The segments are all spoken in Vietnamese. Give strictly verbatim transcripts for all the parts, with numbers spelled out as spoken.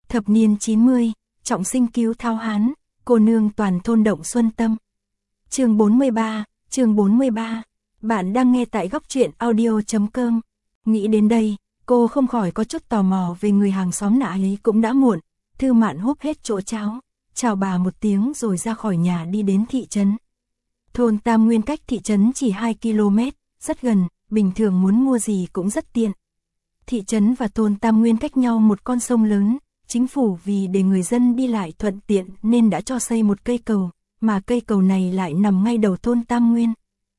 Thập niên chín mươi, trọng sinh cứu Tháo Hán, cô nương toàn thôn động xuân tâm. Chương bốn mươi ba, chương bốn mươi ba. Bạn đang nghe tại góc truyện audio chấm com. Nghĩ đến đây, cô không khỏi có chút tò mò về người hàng xóm nạ ấy. Cũng đã muộn, Thư Mạn húp hết chỗ cháo, chào bà một tiếng rồi ra khỏi nhà đi đến thị trấn. Thôn Tam Nguyên cách thị trấn chỉ hai ki lô mét, rất gần, bình thường muốn mua gì cũng rất tiện. Thị trấn và thôn Tam Nguyên cách nhau một con sông lớn, chính phủ vì để người dân đi lại thuận tiện nên đã cho xây một cây cầu, mà cây cầu này lại nằm ngay đầu thôn Tam Nguyên.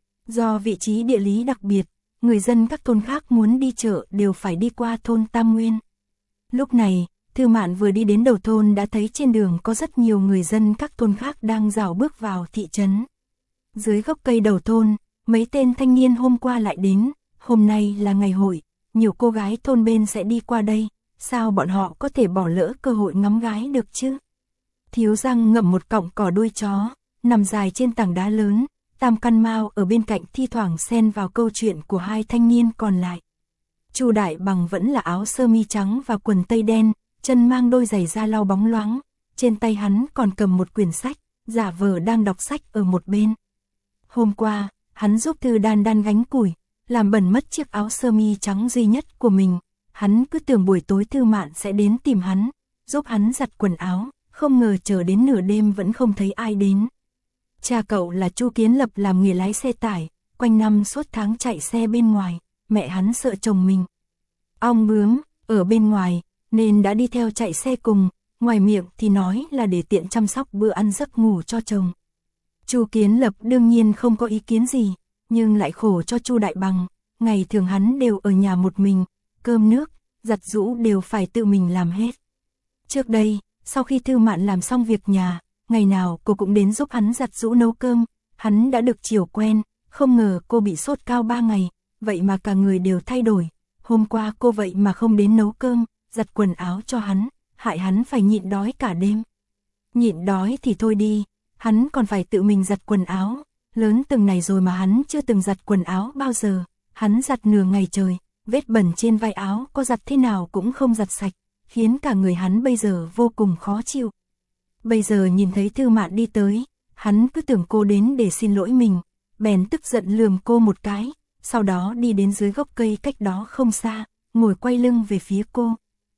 Do vị trí địa lý đặc biệt, người dân các thôn khác muốn đi chợ đều phải đi qua thôn Tam Nguyên. Lúc này, Thư Mạn vừa đi đến đầu thôn đã thấy trên đường có rất nhiều người dân các thôn khác đang rảo bước vào thị trấn. Dưới gốc cây đầu thôn, mấy tên thanh niên hôm qua lại đến, hôm nay là ngày hội, nhiều cô gái thôn bên sẽ đi qua đây, sao bọn họ có thể bỏ lỡ cơ hội ngắm gái được chứ? Thiếu Giang ngậm một cọng cỏ đuôi chó, nằm dài trên tảng đá lớn, Tam Căn Mao ở bên cạnh thi thoảng xen vào câu chuyện của hai thanh niên còn lại. Chu Đại Bằng vẫn là áo sơ mi trắng và quần tây đen, chân mang đôi giày da lau bóng loáng, trên tay hắn còn cầm một quyển sách, giả vờ đang đọc sách ở một bên. Hôm qua, hắn giúp Thư Đan Đan gánh củi, làm bẩn mất chiếc áo sơ mi trắng duy nhất của mình. Hắn cứ tưởng buổi tối Thư Mạn sẽ đến tìm hắn, giúp hắn giặt quần áo, không ngờ chờ đến nửa đêm vẫn không thấy ai đến. Cha cậu là Chu Kiến Lập làm nghề lái xe tải, quanh năm suốt tháng chạy xe bên ngoài, mẹ hắn sợ chồng mình ong bướm ở bên ngoài, nên đã đi theo chạy xe cùng, ngoài miệng thì nói là để tiện chăm sóc bữa ăn giấc ngủ cho chồng. Chu Kiến Lập đương nhiên không có ý kiến gì, nhưng lại khổ cho Chu Đại Bằng, ngày thường hắn đều ở nhà một mình, cơm nước, giặt giũ đều phải tự mình làm hết. Trước đây, sau khi Thư Mạn làm xong việc nhà, ngày nào cô cũng đến giúp hắn giặt giũ nấu cơm, hắn đã được chiều quen, không ngờ cô bị sốt cao ba ngày, vậy mà cả người đều thay đổi. Hôm qua cô vậy mà không đến nấu cơm, giặt quần áo cho hắn, hại hắn phải nhịn đói cả đêm. Nhịn đói thì thôi đi, hắn còn phải tự mình giặt quần áo, lớn từng này rồi mà hắn chưa từng giặt quần áo bao giờ, hắn giặt nửa ngày trời, vết bẩn trên vai áo có giặt thế nào cũng không giặt sạch, khiến cả người hắn bây giờ vô cùng khó chịu. Bây giờ nhìn thấy Thư Mạn đi tới, hắn cứ tưởng cô đến để xin lỗi mình, bèn tức giận lườm cô một cái, sau đó đi đến dưới gốc cây cách đó không xa, ngồi quay lưng về phía cô.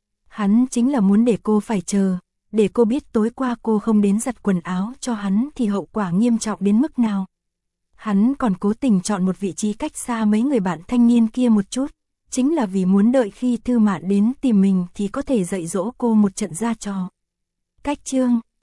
Hắn chính là muốn để cô phải chờ, để cô biết tối qua cô không đến giặt quần áo cho hắn thì hậu quả nghiêm trọng đến mức nào. Hắn còn cố tình chọn một vị trí cách xa mấy người bạn thanh niên kia một chút, chính là vì muốn đợi khi Thư Mạn đến tìm mình thì có thể dạy dỗ cô một trận ra trò. Cách chương